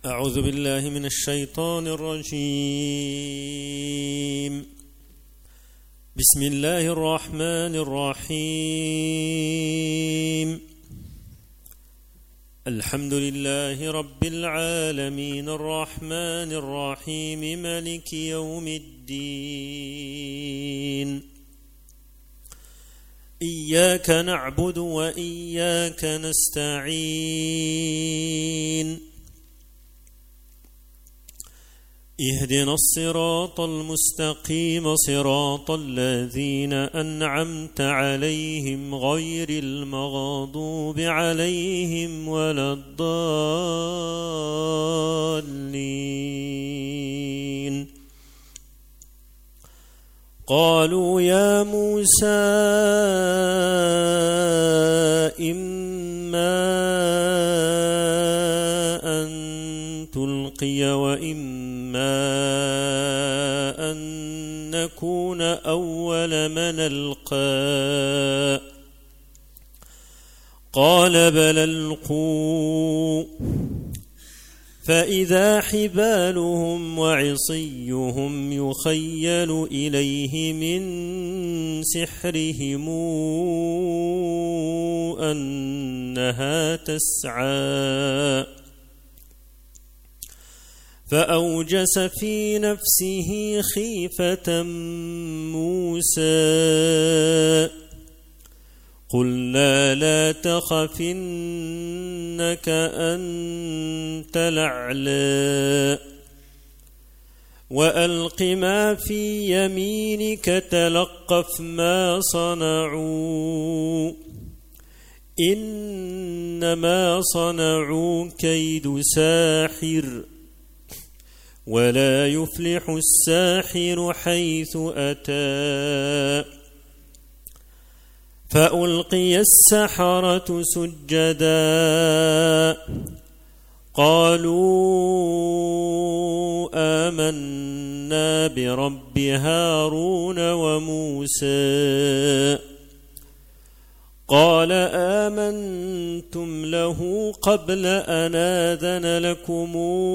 أعوذ بالله من الشيطان الرجيم. بسم الله الرحمن الرحيم. الحمد لله رب العالمين الرحمن الرحيم مالك يوم الدين. إياك نعبد وإياك نستعين. اهدنا الصراط المستقيم صراط الذين أنعمت عليهم غير المغضوب عليهم ولا الضالين. قالوا يا موسى إما أن تلقي وإما أن نكون أول من ألقى. قال بل ألقوا. فإذا حبالهم وعصيهم يخيل إليه من سحرهم أنها تسعى. فأوجس في نفسه خيفة موسى. قلنا لا تخف إنك أنت الأعلى وألق ما في يمينك تلقف ما صنعوا إنما صنعوا كيد ساحر ولا يفلح الساحر حيث أتى. فألقي السحرة سجدا قالوا آمنا برب هارون وموسى. قال آمنتم له قبل أن آذن لكم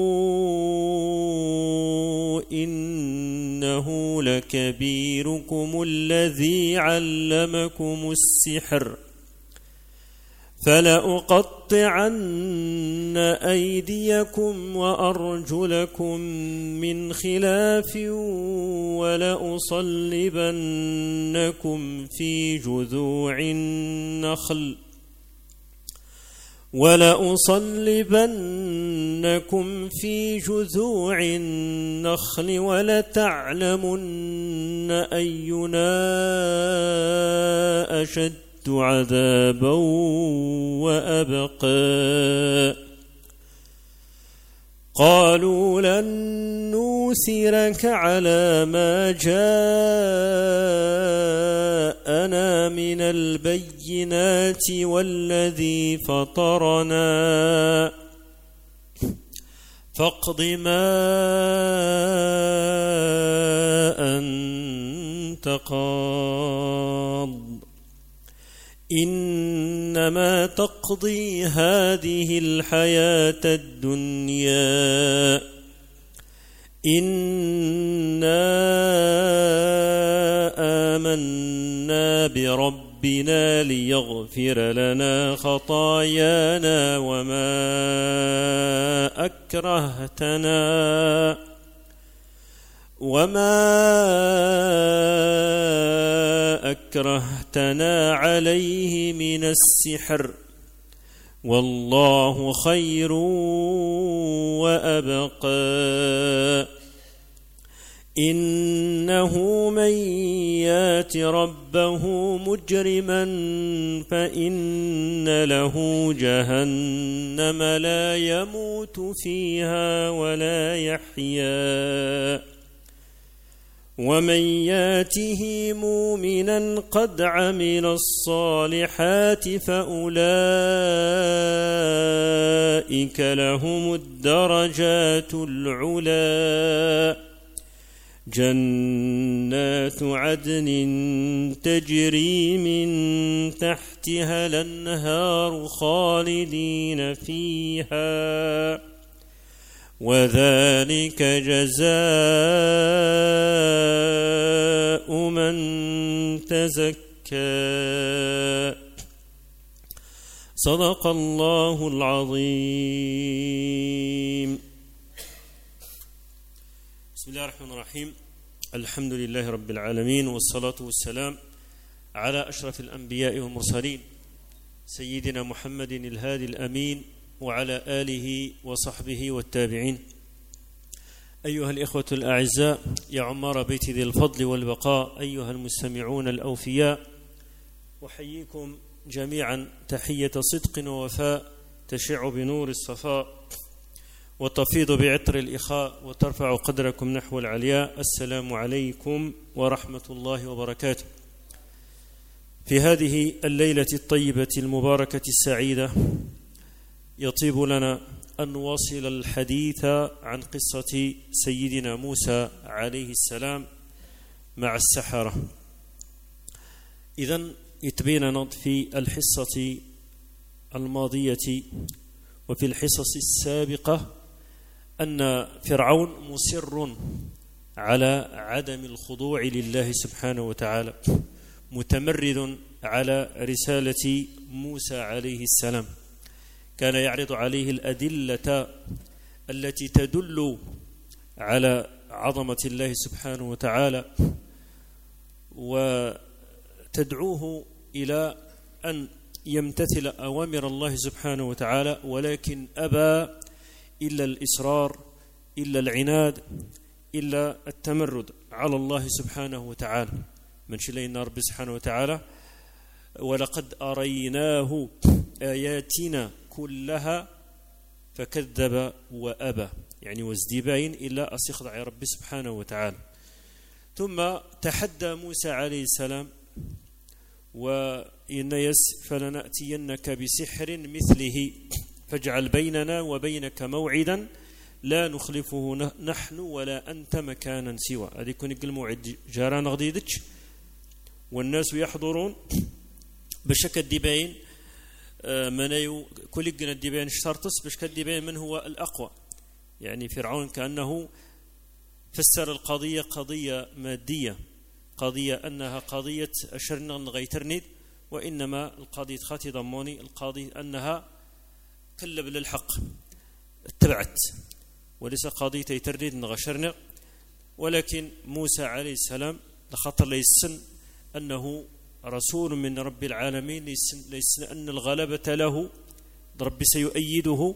إنه لكبيركم الذي علمكم السحر فلأقطعن أيديكم وأرجلكم من خلاف ولأصلبنكم في جذوع النخل ولتعلمن أينا أشد عذابا وأبقى. قالوا لن نوثرك على ما جاءنا من البينات والذي فطرنا فاقض ما أنت قاض إنما تقضي هذه الحياة الدنيا إنا آمنا بربنا ليغفر لنا خطايانا وما أكرهتنا عليه من السحر والله خير وأبقى. إنه من يات ربه مجرما فإن له جهنم لا يموت فيها ولا يحيا ومن ياته مؤمنا قد عمل الصالحات فأولئك لهم الدرجات العلى جنات عدن تجري من تحتها الأنهار خالدين فيها وذلك جزاء من تزكى. صدق الله العظيم. بسم الله الرحمن الرحيم. الحمد لله رب العالمين، والصلاة والسلام على أشرف الأنبياء والمرسلين سيدنا محمد الهادي الأمين وعلى آله وصحبه والتابعين. أيها الإخوة الأعزاء، يا عمار بيت ذي الفضل والبقاء، أيها المستمعون الأوفياء، أحييكم جميعا تحية صدق ووفاء تشع بنور الصفاء وتفيض بعطر الإخاء وترفع قدركم نحو العلياء. السلام عليكم ورحمة الله وبركاته. في هذه الليلة الطيبة المباركة السعيدة يطيب لنا أن نواصل الحديث عن قصة سيدنا موسى عليه السلام مع السحرة. إذن يتبيننا في الحصة الماضية وفي الحصص السابقة أن فرعون مصر على عدم الخضوع لله سبحانه وتعالى، متمرد على رسالة موسى عليه السلام. كان يعرض عليه الأدلة التي تدل على عظمة الله سبحانه وتعالى وتدعوه إلى أن يمتثل أوامر الله سبحانه وتعالى، ولكن أبى إلا الإصرار، إلا العناد، إلا التمرد على الله سبحانه وتعالى. من شلينا رب سبحانه وتعالى: ولقد أريناه آياتنا كلها فكذب وأبى، يعني وازدباين إلا أستخضع رب سبحانه وتعالى. ثم تحدى موسى عليه السلام: وإن يس فلنأتينك بسحر مثله فاجعل بيننا وبينك موعدا لا نخلفه نحن ولا أنت مكانا سوى. هذا يكون الموعد جاران غديدتش والناس يحضرون بشكل ديبين منايو كل جنا الديبين اشترطس بشكل ديبين من هو الأقوى. يعني فرعون كأنه فسر القضية قضية مادية، قضية أنها قضية أشرنا غيترند، وإنما القضية خاتي ضموني القضية أنها كلب للحق اتبعت، وليس قضية يترند نغشرنا. ولكن موسى عليه السلام لخطر ليسن أنه رسول من رب العالمين، ليسن أن الغلبة له، رب سيؤيده.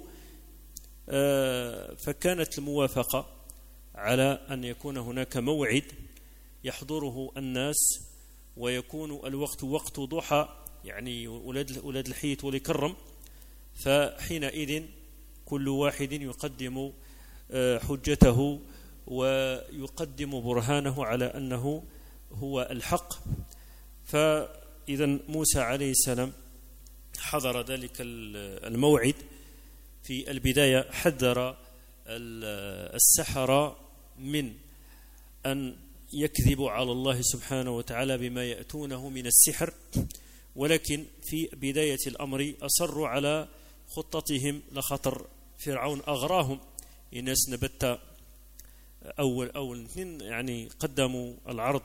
فكانت الموافقة على أن يكون هناك موعد يحضره الناس، ويكون الوقت وقت ضحى، يعني ولاد الحيت وليكرم. فحينئذ كل واحد يقدم حجته ويقدم برهانه على أنه هو الحق. فإذا موسى عليه السلام حضر ذلك الموعد. في البداية حذر السحرة من أن يكذبوا على الله سبحانه وتعالى بما يأتونه من السحر، ولكن في بداية الأمر أصروا على خطتهم لخطر فرعون أغراهم. الناس نبت أول اثنين يعني قدموا العرض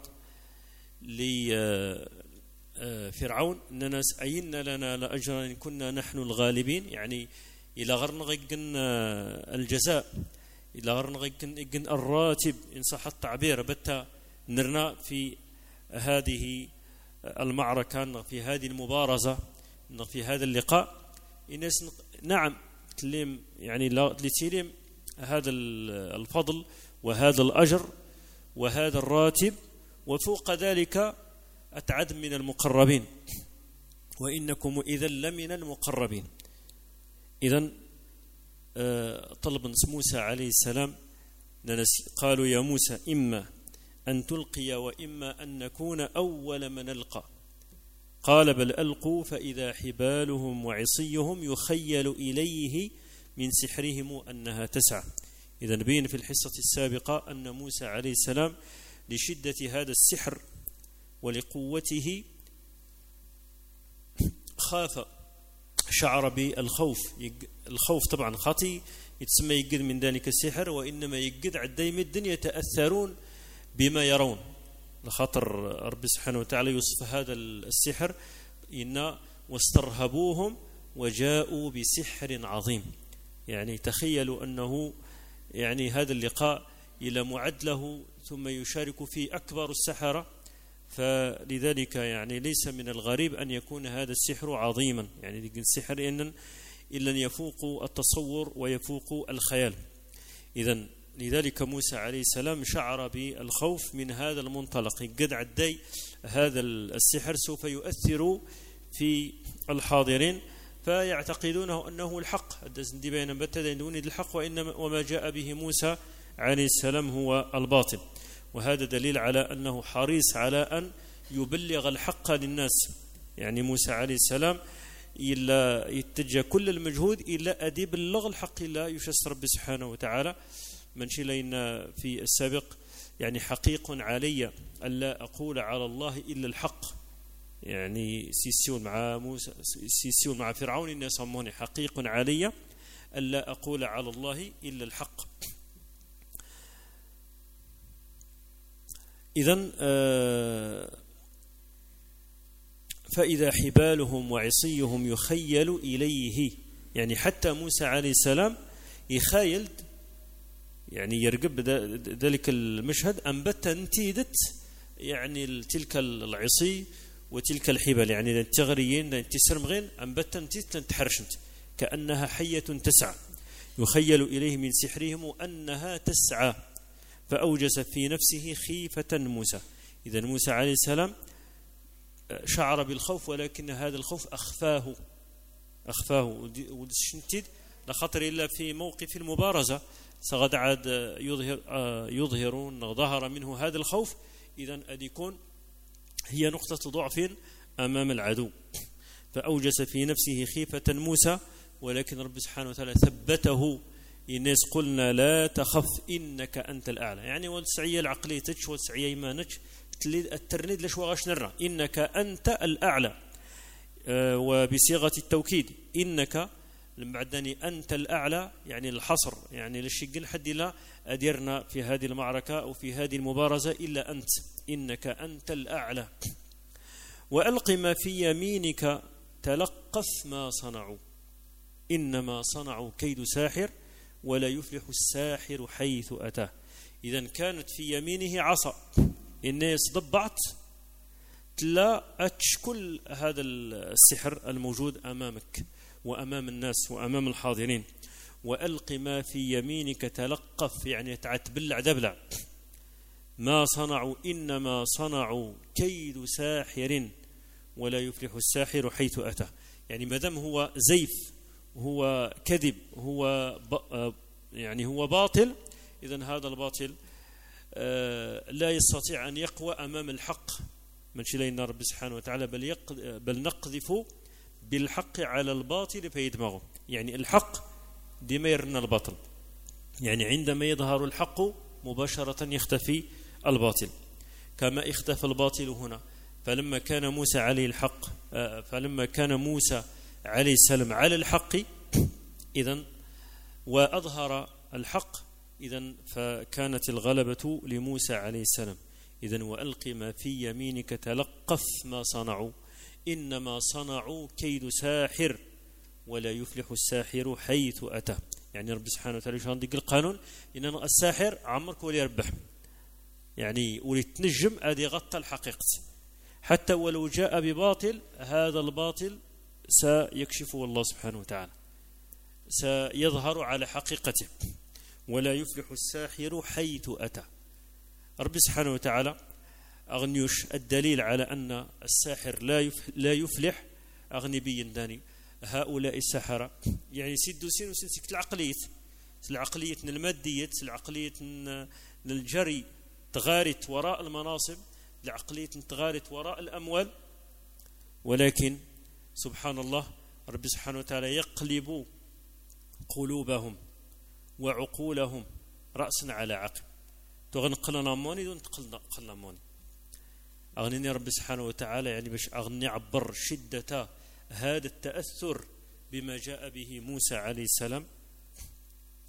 لفرعون: أننا أين لنا لأجرا إن كنا نحن الغالبين. يعني إلى غرنا غيقن الجزاء، إلى غرنا غيقن الراتب إن صح التعبير، بتا نرنا في هذه المعركة، في هذه المبارزة، في هذا اللقاء. الناس نعم تلم يعني لتلم هذا الفضل وهذا الأجر وهذا الراتب، وفوق ذلك أتعد من المقربين، وإنكم إذا لمن المقربين. إذن طلب موسى عليه السلام قالوا: يا موسى إما أن تلقي وإما أن نكون أول من نلقى. قال: بل ألقوا فإذا حبالهم وعصيهم يخيل إليه من سحرهم أنها تسعى. إذن بين في الحصة السابقة أن موسى عليه السلام لشدة هذا السحر ولقوته خاف، شعر بالخوف. الخوف طبعا خطي يتسمى يقد من ذلك السحر، وإنما يقد عدا يمدن يتأثرون بما يرون، لخاطر ربي سبحانه وتعالى يوصف هذا السحر إن واسترهبوهم وجاءوا بسحر عظيم. يعني تخيلوا أنه يعني هذا اللقاء إلى معد له ثم يشارك فيه أكبر السحرة، فلذلك يعني ليس من الغريب أن يكون هذا السحر عظيما. يعني السحر إن يفوق التصور ويفوق الخيال. إذن لذلك موسى عليه السلام شعر بالخوف من هذا المنطلق، قد عدي هذا السحر سوف يؤثر في الحاضرين فيعتقدونه أنه الحق، الدزندي بين بتدين الحق، وما جاء به موسى عليه السلام هو الباطل. وهذا دليل على أنه حريص على أن يبلغ الحق للناس. يعني موسى عليه السلام إلا يتجه كل المجهود إلا أديب اللغ الحق إلا يشس رب سبحانه وتعالى. من شلينا في السابق يعني حقيق علي ألا أقول على الله إلا الحق، يعني سيسيون مع موسى، سيسيون مع فرعون، إن يسموني حقيق علي ألا أقول على الله إلا الحق. إذن فإذا حبالهم وعصيهم يخيل إليه، يعني حتى موسى عليه السلام يخايل، يعني يرقب ذلك المشهد أنبت انتيدت يعني تلك العصي وتلك الحبال، يعني التغريين تسرمغين أنبت انتيدت تحرشنت كأنها حية تسعى، يخيل إليه من سحرهم أنها تسعى، فأوجس في نفسه خيفة موسى. إذا موسى عليه السلام شعر بالخوف، ولكن هذا الخوف أخفاه ودشنتيد لخطر إلا في موقف المبارزة سغد عاد يظهرون ظهر منه هذا الخوف. إذن أديكون هي نقطة ضعف أمام العدو، فأوجس في نفسه خيفة موسى، ولكن رب سبحانه وتعالى ثبته. الناس قلنا لا تخف إنك أنت الأعلى، يعني والسعية العقلية تش والسعية إيمانك الترنيد لش وغاش نرى إنك أنت الأعلى، وبصيغة التوكيد إنك لما عدني أنت الأعلى، يعني الحصر، يعني للشقل حد لا أديرنا في هذه المعركة أو في هذه المبارزة إلا أنت، إنك أنت الأعلى. وألق ما في يمينك تلقف ما صنعوا إنما صنعوا كيد ساحر ولا يفلح الساحر حيث أتاه. إذن كانت في يمينه عصا، الناس ضبعت تلا أتشكل هذا السحر الموجود أمامك وأمام الناس وأمام الحاضرين. وألق ما في يمينك تلقف، يعني تعتبلع دبلع، ما صنعوا إنما صنعوا كيد ساحر ولا يفلح الساحر حيث أتى. يعني مادام هو زيف، هو كذب، هو يعني هو باطل، إذن هذا الباطل لا يستطيع أن يقوى أمام الحق. من شلينا رب سبحانه وتعالى بل نقذف بالحق على الباطل فيدمغه. يعني الحق ديما يرنا الباطل، يعني عندما يظهر الحق مباشرة يختفي الباطل، كما اختفى الباطل هنا. فلما كان موسى عليه السلام على الحق إذن وأظهر الحق، إذن فكانت الغلبة لموسى عليه السلام. إذن وألق ما في يمينك تلقف ما صنعوا إنما صنعوا كيد ساحر ولا يفلح الساحر حيث أتى. يعني رب سبحانه وتعالى شان ديك القانون إن الساحر عمرك ولي يربح، يعني ولي تنجم أدي غطى الحقيقة، حتى ولو جاء بباطل هذا الباطل سيكشفه الله سبحانه وتعالى، سيظهر على حقيقته. ولا يفلح الساحر حيث أتى. رب سبحانه وتعالى أغنيوش الدليل على أن الساحر لا يفلح أغني بينداني هؤلاء السحرة، يعني سيدوسين وسنسك العقلية المادية، العقلية الجري تغارت وراء المناصب، العقلية تغارت وراء الأموال. ولكن سبحان الله رب سبحانه وتعالى يقلب قلوبهم وعقولهم رأسا على عقب. تغنقلنا موني دون تقلنا موني. أغنيني رب سبحانه وتعالى يعني باش أغني عبر شدة هذا التأثر بما جاء به موسى عليه السلام.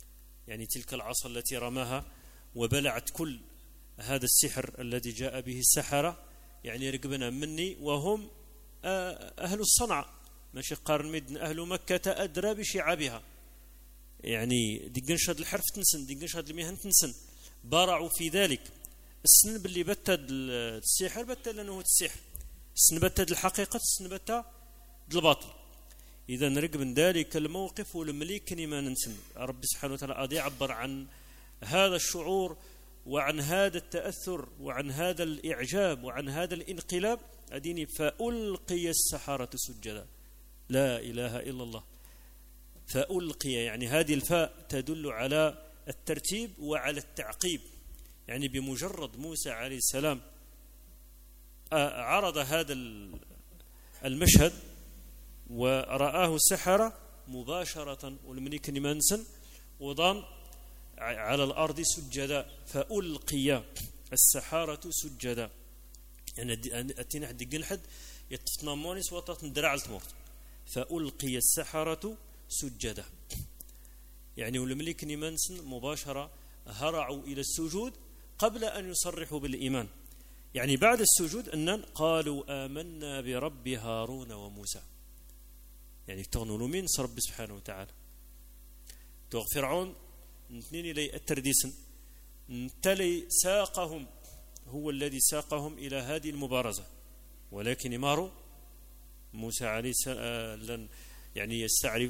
يعني تلك العصا التي رماها وبلعت كل هذا السحر الذي جاء به السحرة، يعني رقبنا مني وهم أهل الصنعاء ماشي قارن مدن أهل مكة أدرى بشعابها، يعني ديقنش هذا الحرف تنسن ديقنش هذا المهن تنسن، بارعوا في ذلك. السن باللي بتد السحر بتد لأنه السحر، السن بتد الحقيقة، السن بتد الباطل. إذا نرقب من ذلك الموقف والمليك ما ننسن رب سبحانه وتعالى أدي يعبر عن هذا الشعور وعن هذا التأثر وعن هذا الإعجاب وعن هذا الانقلاب. أديني فألقي السحرة سجدا، لا إله إلا الله. فألقي يعني هذه الفاء تدل على الترتيب وعلى التعقيب، يعني بمجرد موسى عليه السلام عرض هذا المشهد ورآه السحرة مباشرة والملك نمانسن وضم على الأرض سجدا، فألقي السحارة سجدا. يعني أتينا حد يقول حد يتفتنا مونس وطت ندرع التموت، فألقي السحرة سجدا. يعني والملك نمانسن مباشرة هرعوا إلى السجود قبل أن يصرحوا بالإيمان، يعني بعد السجود أن قالوا آمنا برب هارون وموسى، يعني تغنوا من رب سبحانه وتعالى. توغ فرعون نتنين إلي الترديسن تلي ساقهم، هو الذي ساقهم إلى هذه المبارزة، ولكن مارو موسى عليه السلام يعني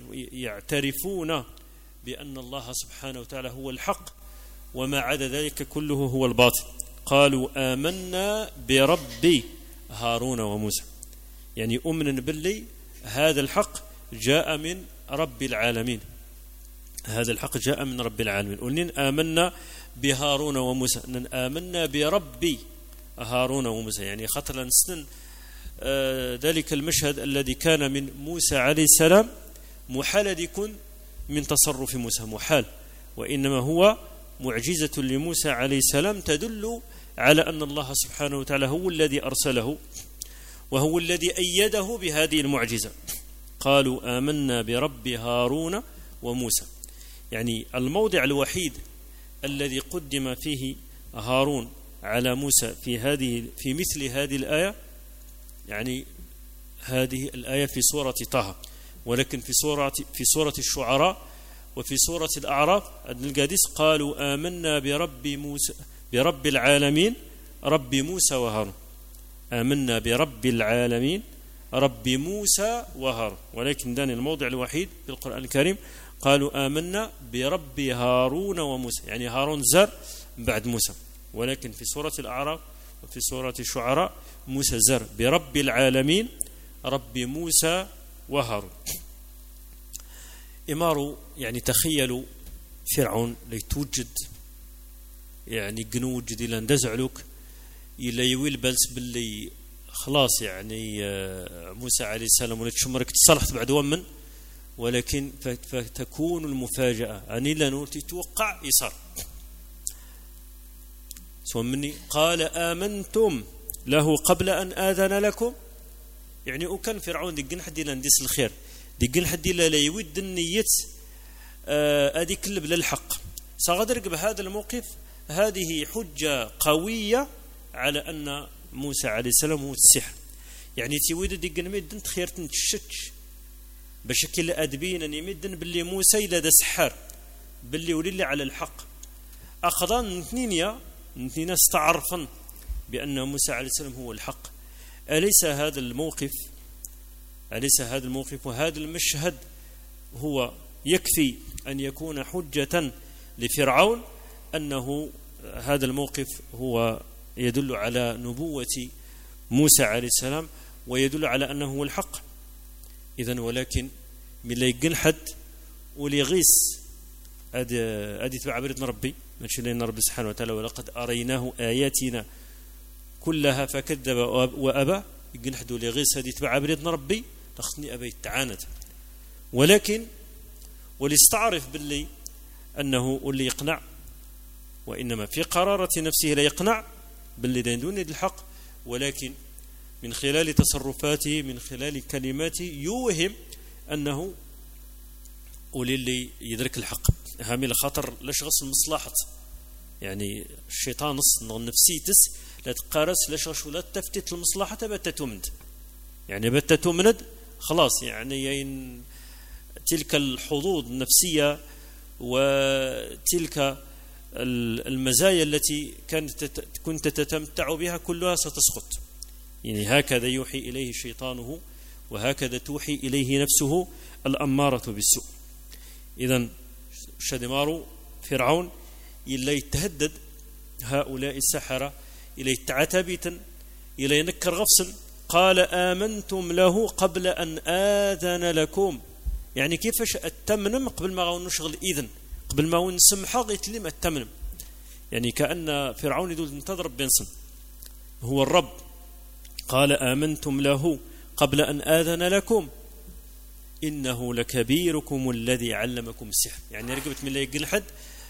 يعترفون بأن الله سبحانه وتعالى هو الحق وما عدا ذلك كله هو الباطل. قالوا آمنا برب هارون وموسى، يعني أمنا باللي هذا الحق جاء من رب العالمين، هذا الحق جاء من رب العالمين. قلنا آمنا بهارون وموسى، أن آمنا برب هارون وموسى، يعني خطر نسن ذلك المشهد الذي كان من موسى عليه السلام محال يكون من تصرف موسى، محال، وإنما هو معجزة لموسى عليه السلام تدل على أن الله سبحانه وتعالى هو الذي أرسله وهو الذي أيده بهذه المعجزة. قالوا آمنا برب هارون وموسى، يعني الموضع الوحيد الذي قدم فيه هارون على موسى في مثل هذه الآية، يعني هذه الآية في سورة طه، ولكن في سورة الشعراء وفي سورة الأعراف القادس قالوا آمنا برب العالمين رب موسى وهارون، آمنا برب العالمين رب موسى وهارون، ولكن دان الموضع الوحيد في القرآن الكريم قالوا آمنا برب هارون وموسى، يعني هارون زر بعد موسى، ولكن في سورة الأعراف وفي سورة الشعراء موسى زر برب العالمين رب موسى وهارون. إمارو يعني تخيلوا فرعون ليتوجد يعني قنوجد إلى اندزعلوك إلى يويل بلس باللي خلاص، يعني موسى عليه السلام ولتشمرك تصلحت بعد ومن، ولكن فتكون المفاجأة أني لانو تتوقع يصار سوى مني. قال آمنتم له قبل أن آذن لكم، يعني وكان فرعون دقن حدي لنديس الخير، دقن حدي لا يود النية أدي كلب للحق. سأغدرق بهذا الموقف هذه حجة قوية على أن موسى عليه السلام هو السحر، يعني تيويد دقن مدن تخير تنتشتش بشكل أدبين أن يمدن باللي موسى إلى سحر باللي ولي على الحق. أخذان نثنين استعرفا بأن موسى عليه السلام هو الحق. أليس هذا الموقف وهذا المشهد هو يكفي أن يكون حجة لفرعون أنه هذا الموقف هو يدل على نبوة موسى عليه السلام ويدل على أنه هو الحق؟ إذن ولكن من لا يقن حد وليغيس أدي تبع عبرتنا ربي ماشي لنا رب سبحانه وتعالى ولقد أريناه آياتنا كلها فكذب وأبى، يقن حد وليغيس أدي تبع عبرتنا ربي تخصني أبي تعاند، ولكن وليستعرف باللي أنه اللي يقنع، وإنما في قرارة نفسه لا يقنع باللي دون الحق، ولكن من خلال تصرفاته من خلال كلماته يوهم أنه وللي يدرك الحق. هامي الخطر لاش غص المصلحة يعني الشيطان نص نفسيتس لا تقارس لاش غش ولا تفتت المصلحة بتتمند يعني بتتمند خلاص يعني تلك الحظوظ النفسية وتلك المزايا التي كنت تتمتع بها كلها ستسقط يعني هكذا يوحي إليه شيطانه وهكذا توحي إليه نفسه الأمارة بالسوء. إذن شدمار فرعون إلا يتهدد هؤلاء السحرة إلى يتعتبتا إلى ينكر غفصا قال آمنتم له قبل أن آذن لكم يعني كيفاش التمنم قبل ما نشغل إذن قبل ما نسمح غيتلم التمنم يعني كأن فرعون يدول تضرب بنصن هو الرب قال آمنتم له قبل أن آذن لكم إنه لكبيركم الذي علمكم السحر يعني رقبت من لا يقل حد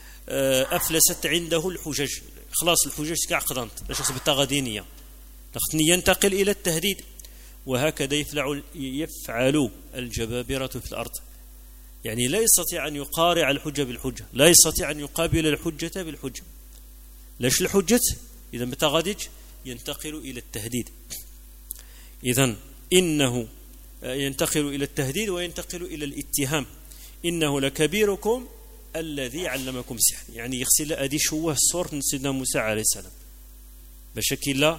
أفلست عنده الحجج خلاص الحجج كعقدانت لشخص بالتغدينية لختني ينتقل إلى التهديد وهكذا يفعل الجبابرة في الأرض يعني لا يستطيع أن يقارع الحجة بالحجة لا يستطيع أن يقابل الحجة بالحجة ليش الحجة إذا متغادج ينتقل إلى التهديد إذن إنه ينتقل إلى التهديد وينتقل إلى الاتهام إنه لكبيركم الذي علمكم السحر يعني يغسل أدي شوه صورة سيدنا موسى عليه السلام بشكل لا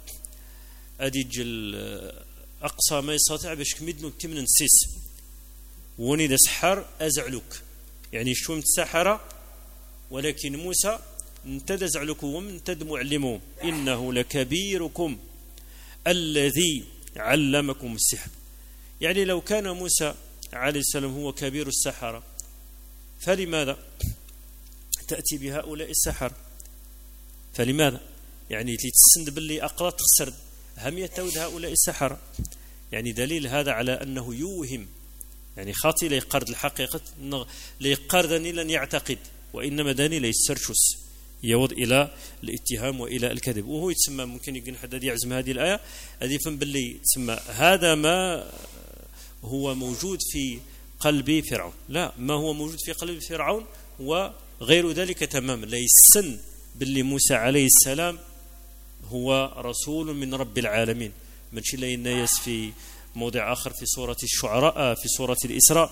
أدي جل أقصى ما يستطيع باش كمدنو تمن نسيس وني دا سحر أزعلك يعني شو متسحرة ولكن موسى انتد زعلكم انتد معلمهم إنه لكبيركم الذي علمكم السحر يعني لو كان موسى عليه السلام هو كبير السحرة فلماذا تأتي بهؤلاء السحر فلماذا يعني تسند باللي أقرأت خسرد هم يتود هؤلاء السحرة يعني دليل هذا على أنه يوهم يعني خاطي ليقرد الحقيقة ليقردني لن يعتقد وإنما داني ليسرشس يوض إلى الاتهام وإلى الكذب وهو يتسمى ممكن يقول حد يعزم هذه الآية هذه فهم باللي تسمى هذا ما هو موجود في قلب فرعون لا ما هو موجود في قلب فرعون وغير ذلك تماما ليسن باللي موسى عليه السلام هو رسول من رب العالمين من شيء الناس في موضع آخر في سورة الشعراء في سورة الإسراء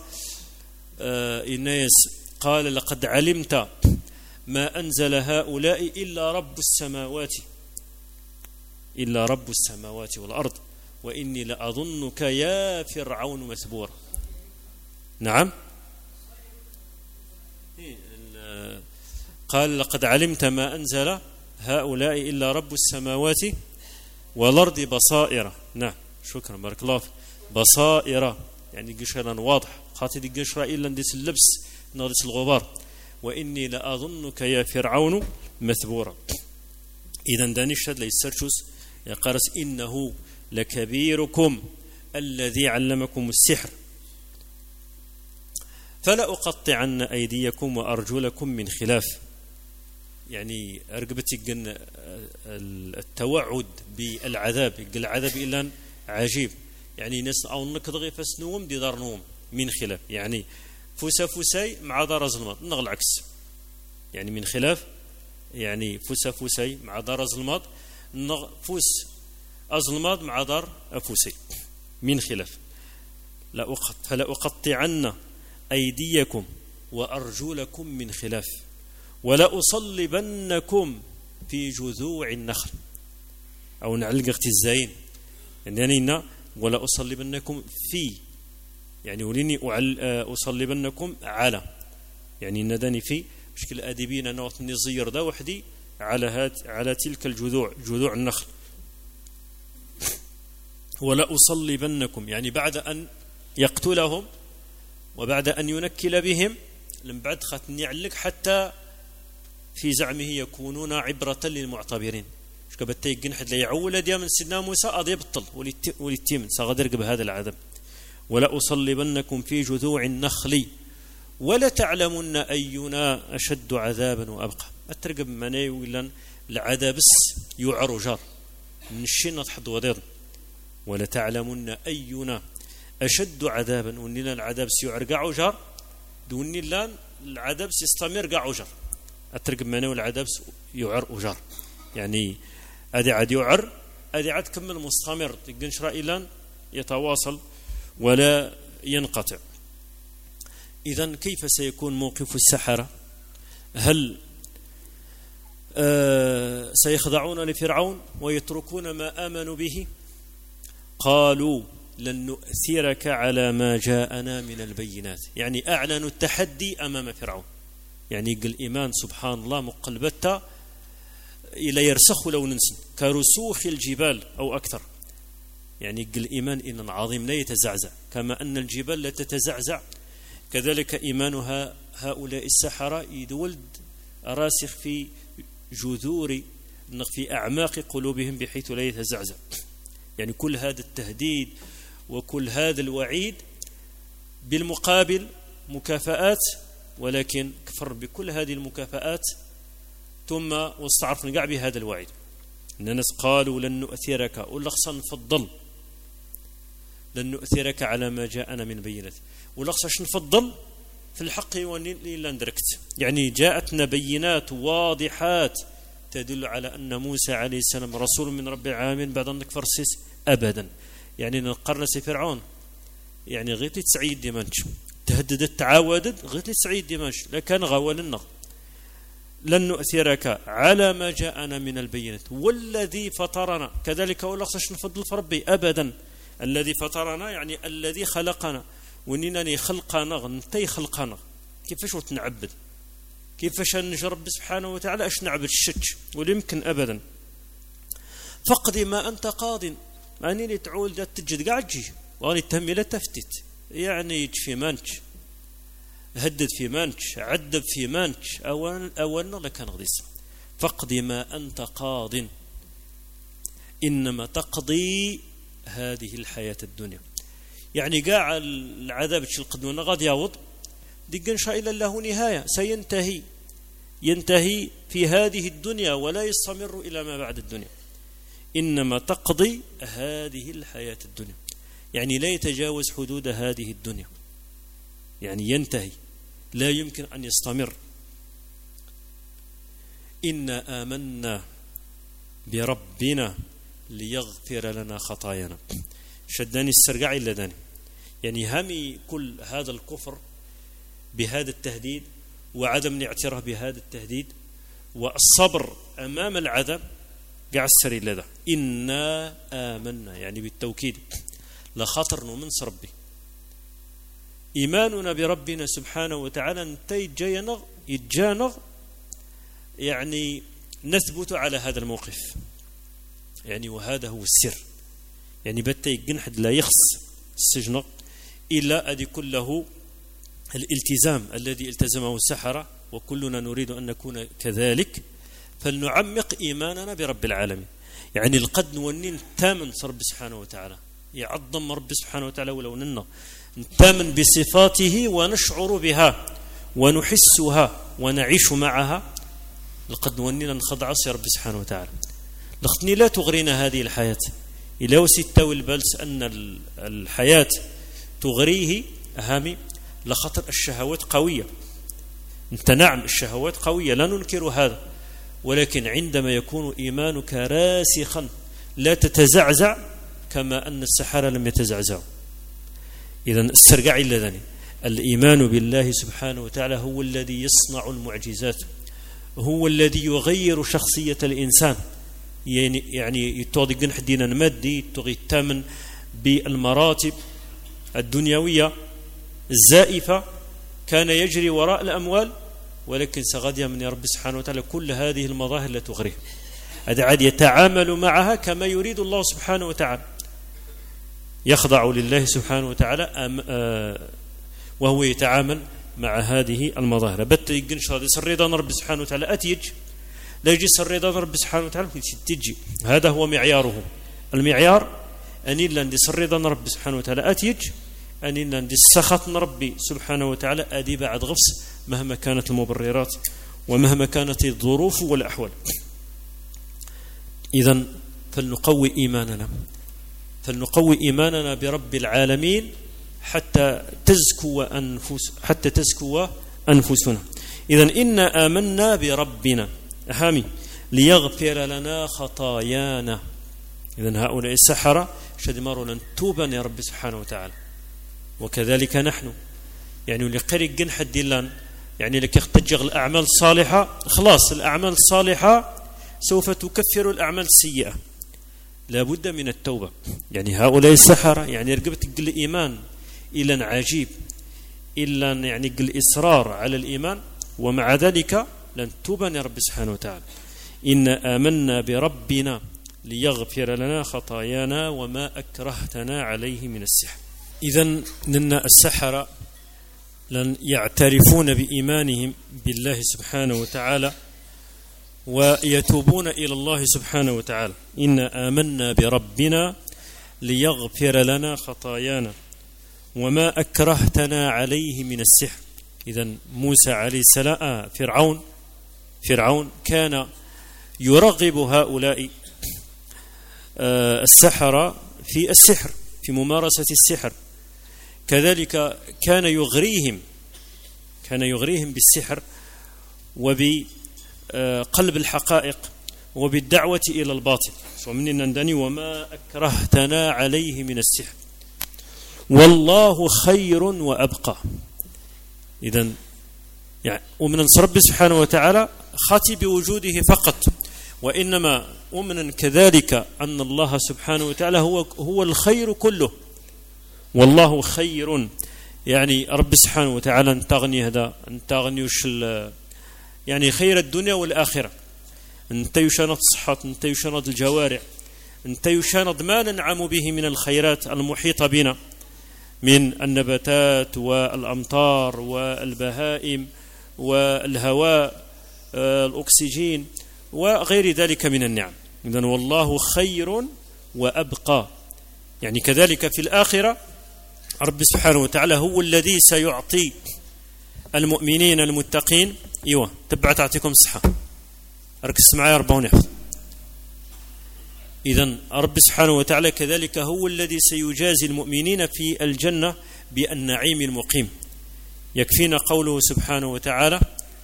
الناس قال لقد علمت ما أنزل هؤلاء إلا رب السماوات والأرض وإني لأظنك يا فرعون مثبورا نعم قال لقد علمت ما أنزل هؤلاء إلا رب السماوات والأرض بصائر نعم شكرا بارك الله بصائر يعني قشرا واضح خاطر قشرا إلا ندس اللبس نغلس الغبار وإني لأظنك يا فرعون مثبورا إذن دانيش هذا ليسرشوس يقارس إنه لكبيركم الذي علمكم السحر فلا أقطعن أيديكم وأرجلكم من خلاف يعني أرقبتك التوعد بالعذاب العذاب إلا عجيب يعني ناس أو نكضغي فسنوم دي دار نوم من خلاف يعني فوسي مع دار ظلمات نغل عكس يعني من خلاف يعني فوسي مع دار ظلمات فوس أظلمات مع دار أفوسي من خلاف فلا أقطعن أيديكم وأرجلكم من خلاف ولا أصلبنكم في جذوع النخل أو نعلق اختزاين يعني ولا أصلبنكم في يعني وليني أصلبنكم على يعني نداني في بشكل أدبين أنا نزير ذا وحدي على تلك جذوع النخل ولا أصلبنكم يعني بعد أن يقتلهم وبعد أن ينكل بهم لم بعد خاتني علق حتى في زعمه يكونون عبرة للمعتبرين شكبتي جنحد لا يعول ديا من سيدنا موسى أضي بطل وليتيمن سأغدرق بهذا العذاب ولا أصلبنكم في جذوع النخل ولا تعلمن أينا أشد عذابا وأبقى أترقب مني ولا العذاب يعر جار من الشين تحض وضيض ولا تعلمن أينا أشد عذابا وننا العذاب سيعرقع جار دوني لان العدبس يستمر قاع أجر أترقب منه العدبس يعر أجر يعني أدي عاد يعر أدي عاد كمل مستمر تقنشر إلى يتواصل ولا ينقطع. إذن كيف سيكون موقف السحرة؟ هل سيخضعون لفرعون ويتركون ما آمنوا به؟ قالوا لن نؤثرك على ما جاءنا من البينات، يعني أعلنوا التحدي أمام فرعون. يعني قل إيمان سبحان الله مقلبتا إلى يرسخ لو ننسن كرسوخ الجبال أو أكثر. يعني قل إيمان إن عظيم لا يتزعزع كما أن الجبال لا تتزعزع، كذلك إيمانها هؤلاء السحرة يدولد راسخ في جذور في أعماق قلوبهم بحيث لا يتزعزع. يعني كل هذا التهديد وكل هذا الوعيد بالمقابل مكافآت، ولكن كفر بكل هذه المكافآت ثم واستعرف نقع بهذا الوعيد. الناس قالوا لن نؤثرك ولخصا نفضل لن نؤثرك على ما جاءنا من بينات، ولخصاش نفضل في الحق إلا ندركت. يعني جاءتنا بينات واضحات تدل على أن موسى عليه السلام رسول من رب العالمين بعد أن نكفر السيس أبدا. يعني نقرنس فرعون يعني غير تسعيد ديمانش تهددت تعاودت غير تسعيد ديمانش لكان غوالنا لن نؤثرك على ما جاءنا من البينات والذي فطرنا، كذلك ولا خصش نفضل في ربي أبدا. الذي فطرنا يعني الذي خلقنا، ونينني خلقنا نتي خلقنا كيفاش وتنعبد كيفاش نجرب سبحانه وتعالى اش نعبد الشتش ولا يمكن ابدا. فقد ما انت قاض ماني اللي تعول ذات تجد قاعد تجي واني تهمي لا تفتت، يعني في مانش هدد في مانش عذب في مانش اولا لكان غديس. فقد ما انت قاض انما تقضي هذه الحياة الدنيا. يعني قاع العذاب القدونا غاد يعوض ديك إن شاء الله له نهاية ينتهي في هذه الدنيا ولا يستمر إلى ما بعد الدنيا. إنما تقضي هذه الحياة الدنيا، يعني لا يتجاوز حدود هذه الدنيا، يعني ينتهي لا يمكن أن يستمر. إنا آمنا بربنا ليغفر لنا خطايانا. شداني السرقع إلا داني، يعني همي كل هذا الكفر بهذا التهديد وعدم الاعتراف بهذا التهديد والصبر أمام العذاب قاع السري لذا. إنا آمنا يعني بالتوكيد لخاطر نمنس ربي. إيماننا بربنا سبحانه وتعالى يتجانغ يعني نثبت على هذا الموقف، يعني وهذا هو السر. يعني بتي جنحد لا يخص السجن إلا أدي كله الالتزام الذي التزمه السحرة، وكلنا نريد أن نكون كذلك. فلنعمق إيماننا برب العالمين، يعني القد نونين تامن رب سبحانه وتعالى، يعظم رب سبحانه وتعالى ولو ننا نتامن بصفاته ونشعر بها ونحسها ونعيش معها. لقد نونين نخضع رب سبحانه وتعالى. لختني لا تغرينا هذه الحياة إلا وستة والبلس أن الحياة تغريه أهامي لخطر الشهوات قوية. أنت نعم الشهوات قوية لا ننكر هذا، ولكن عندما يكون إيمانك راسخا لا تتزعزع كما أن السحرة لم يتزعزعوا. إذن السرقع إلا ذني الإيمان بالله سبحانه وتعالى هو الذي يصنع المعجزات، هو الذي يغير شخصية الإنسان. يعني يتوضي جنح دينا المادي يتوغي التامن بالمراتب الدنيوية الزائفة كان يجري وراء الأموال، ولكن سغاديا من رب سبحانه وتعالى كل هذه المظاهر لا تغريه. هذا عاد يتعامل معها كما يريد الله سبحانه وتعالى، يخضع لله سبحانه وتعالى وهو يتعامل مع هذه المظاهر. بت يجنش هذا سريدا رب سبحانه وتعالى أتيج لا يجي سريدا رب سبحانه وتعالى تجي، هذا هو معياره. المعيار أن إلا ندي سريدا رب سبحانه وتعالى أتيج، أن إلا ندي سخط ربي سبحانه وتعالى أدي بعد غفص مهما كانت المبررات ومهما كانت الظروف والأحوال. إذن فلنقوي إيماننا برب العالمين حتى تزكو أنفسنا. إذن إنا آمنا بربنا أهامي ليغفر لنا خطايانا. إذن هؤلاء السحرة شدمروا لن توبا يا رب سبحانه وتعالى، وكذلك نحن يعني لقرق جن حد لان يعني لك يختجغ الأعمال الصالحة خلاص الأعمال الصالحة سوف تكفر الأعمال السيئة، لا بد من التوبة. يعني هؤلاء السحرة يعني رقبت قل إيمان إلا عجيب إلا يعني قل إصرار على الإيمان، ومع ذلك لن توبا يا رب سبحانه وتعالى. إنا آمنا بربنا ليغفر لنا خطايانا وما أكرهتنا عليه من السحر. إذن إن السحرة لن يعترفون بإيمانهم بالله سبحانه وتعالى ويتوبون إلى الله سبحانه وتعالى. إنا آمنا بربنا ليغفر لنا خطايانا وما أكرهتنا عليه من السحر. إذن موسى عليه السلام فرعون كان يرغب هؤلاء السحرة في السحر، في ممارسة السحر، كذلك كان يغريهم بالسحر وبقلب الحقائق وبالدعوة إلى الباطل. وما أكرهتنا عليه من السحر والله خير وأبقى. إذن يعني ومن رب سبحانه وتعالى خاتي بوجوده فقط، وإنما ومن كذلك أن الله سبحانه وتعالى هو الخير كله، والله خير. يعني رب سبحانه وتعالى أن تغنيوش يعني خير الدنيا والآخرة، أنت يشاند الصحة، أنت يشاند الجوارح، أنت يشاند ما ننعم به من الخيرات المحيطة بنا من النباتات والأمطار والبهائم والهواء الأكسجين وغير ذلك من النعم. إذن والله خير وأبقى. يعني كذلك في الآخرة رب سبحانه وتعالى هو الذي سيعطي المؤمنين المتقين. تبع تعطيكم الصحة، ركز معي 40 يحفظ. إذن رب سبحانه وتعالى كذلك هو الذي سيجازي المؤمنين في الجنة بالنعيم المقيم. يكفينا قوله سبحانه وتعالى: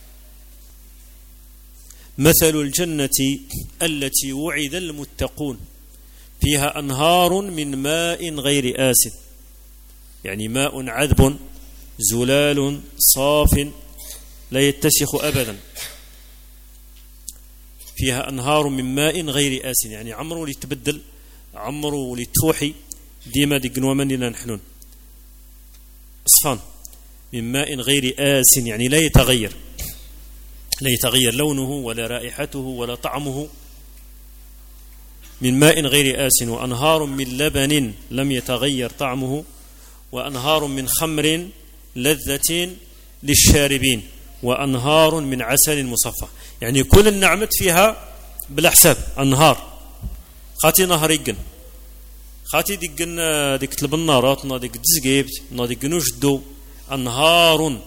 مثل الجنة التي وعد المتقون فيها أنهار من ماء غير آسن، يعني ماء عذب زلال صاف لا يتسخ أبدا، فيها أنهار من ماء غير آسن، يعني عمرو لتبدل عمرو لتوحي ديما دقنوا من لنا نحن أصفان من ماء غير آسن، يعني لا يتغير لونه ولا رائحته ولا طعمه، من ماء غير آسن. وأنهار من لبن لم يتغير طعمه، وأنهار من خمر لذة للشاربين، وأنهار من عسل مصفى. يعني كل النعمت فيها بلا حساب أنهار. خاتي نهر يقن خاتي ديقن ديك تلبنارات نا ديك تزقيبت نا ديك نجدو أنهار،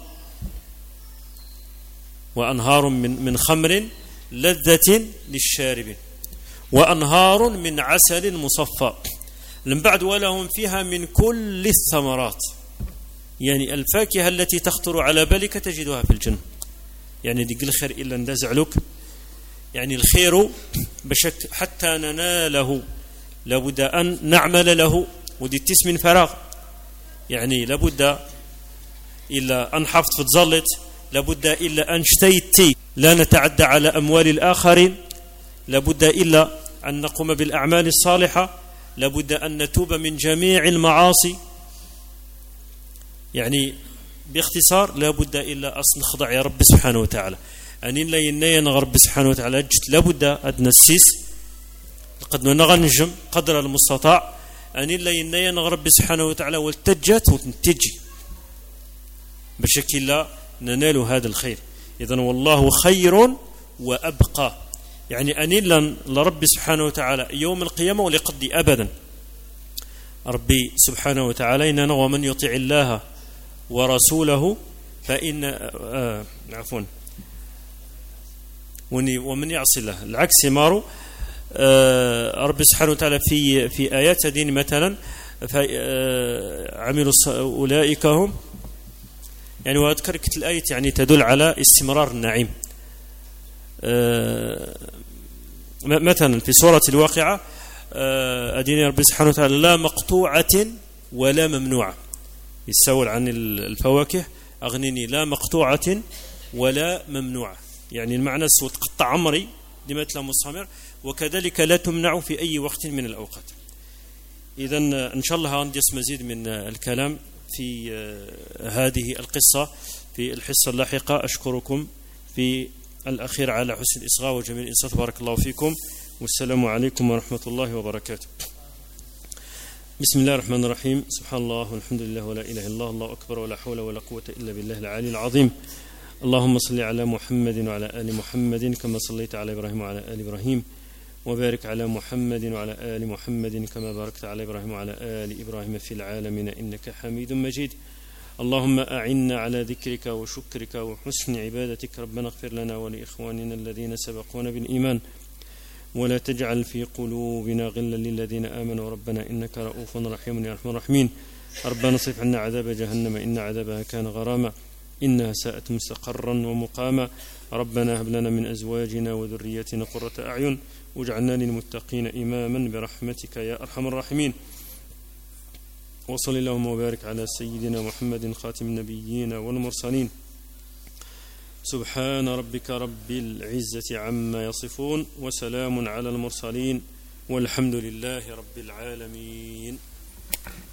وأنهار من خمر لذة للشاربين، وأنهار من عسل مصفى. من بعد ولهم فيها من كل الثمرات، يعني الفاكهة التي تخطر على بالك تجدها في الجنة. يعني ديك الخير إلا ندزعلك، يعني الخير بشك حتى نناله لابد أن نعمل له، ودي تس من فراغ، يعني لابد إلا أن حفظ فتظلت، لابد إلا أن اشتيتي لا نتعدى على أموال الآخرين، لابد إلا أن نقوم بالأعمال الصالحة، لابد أن نتوب من جميع المعاصي. يعني باختصار لابد إلا أصل نخضع يا رب سبحانه وتعالى، أن لا ينين رب سبحانه وتعالى جت لابد أدنسيس قد نغنجم قدر المستطاع، أن لا ينين رب سبحانه وتعالى والتجت وتنتجي بشكل لا ننال هذا الخير. إذن والله خير وأبقى، يعني أن لرب سبحانه وتعالى يوم القيامة ولقضي أبدا. ربي سبحانه وتعالى إننا ومن يطع الله ورسوله فإن عفوا ومن يعصي الله العكس مارو. رب سبحانه وتعالى في آيات دين مثلا عملوا أولئك هم يعني وأذكر الآية يعني تدل على استمرار النعيم. مثلا في سورة الواقعة أديني ربي سبحانه وتعالى لا مقطوعة ولا ممنوعة، يسول عن الفواكه أغنني لا مقطوعة ولا ممنوعة، يعني المعنى سوى تقطع عمري لما تلا مصامر، وكذلك لا تمنع في أي وقت من الأوقات. إذن إن شاء الله هندس مزيد من الكلام في هذه القصة في الحصة اللاحقة. أشكركم في الأخير على حسن الإصغاء وجميل الإنصات، بارك الله فيكم، والسلام عليكم ورحمة الله وبركاته. بسم الله الرحمن الرحيم. سبحان الله والحمد لله ولا إله إلا الله، الله أكبر، ولا حول ولا قوة إلا بالله العلي العظيم. اللهم صل على محمد وعلى آل محمد كما صليت على إبراهيم وعلى آل إبراهيم، وبارك على محمد وعلى آل محمد كما باركت على إبراهيم وعلى آل إبراهيم في العالمين إنك حميد مجيد. اللهم أعنا على ذكرك وشكرك وحسن عبادتك. ربنا اغفر لنا ولإخواننا الذين سبقونا بالإيمان، ولا تجعل في قلوبنا غلا للذين آمنوا ربنا إنك رؤوف رحيم يا أرحم الراحمين. ربنا اصرف عنا عذاب جهنم إن عذابها كان غراما إنها ساءت مستقرا ومقاما. ربنا هب لنا من أزواجنا وذريتنا قرة أعين واجعلنا للمتقين إماما برحمتك يا أرحم الراحمين. وصل اللهم وبارك على سيدنا محمد خاتم النبيين والمرسلين. سبحان ربك رب العزة عما يصفون، وسلام على المرسلين، والحمد لله رب العالمين.